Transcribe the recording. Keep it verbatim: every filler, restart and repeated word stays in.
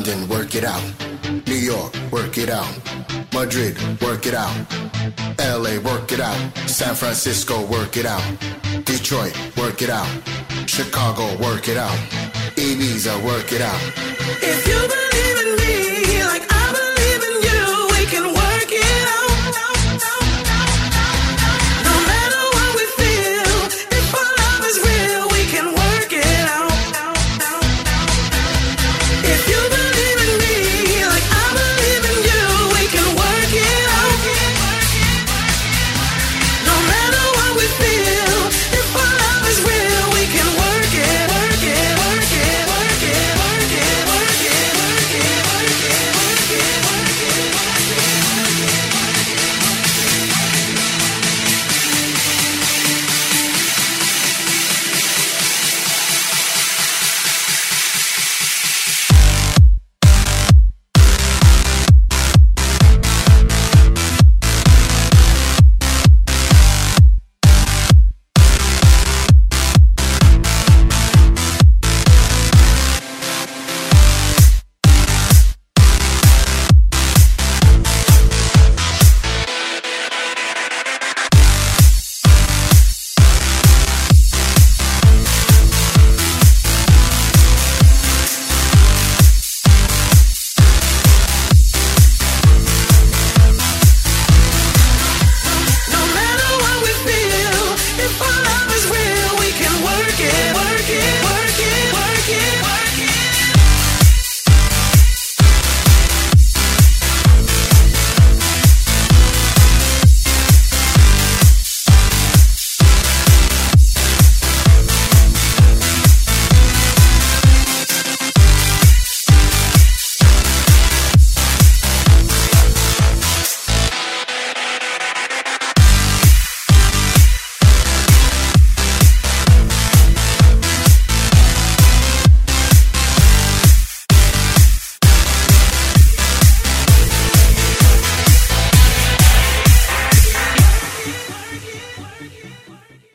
London, work it out. New York, work it out. Madrid, work it out. L A, work it out. San Francisco, work it out. Detroit, work it out. Chicago, work it out. Ibiza, work it out. If you believe it.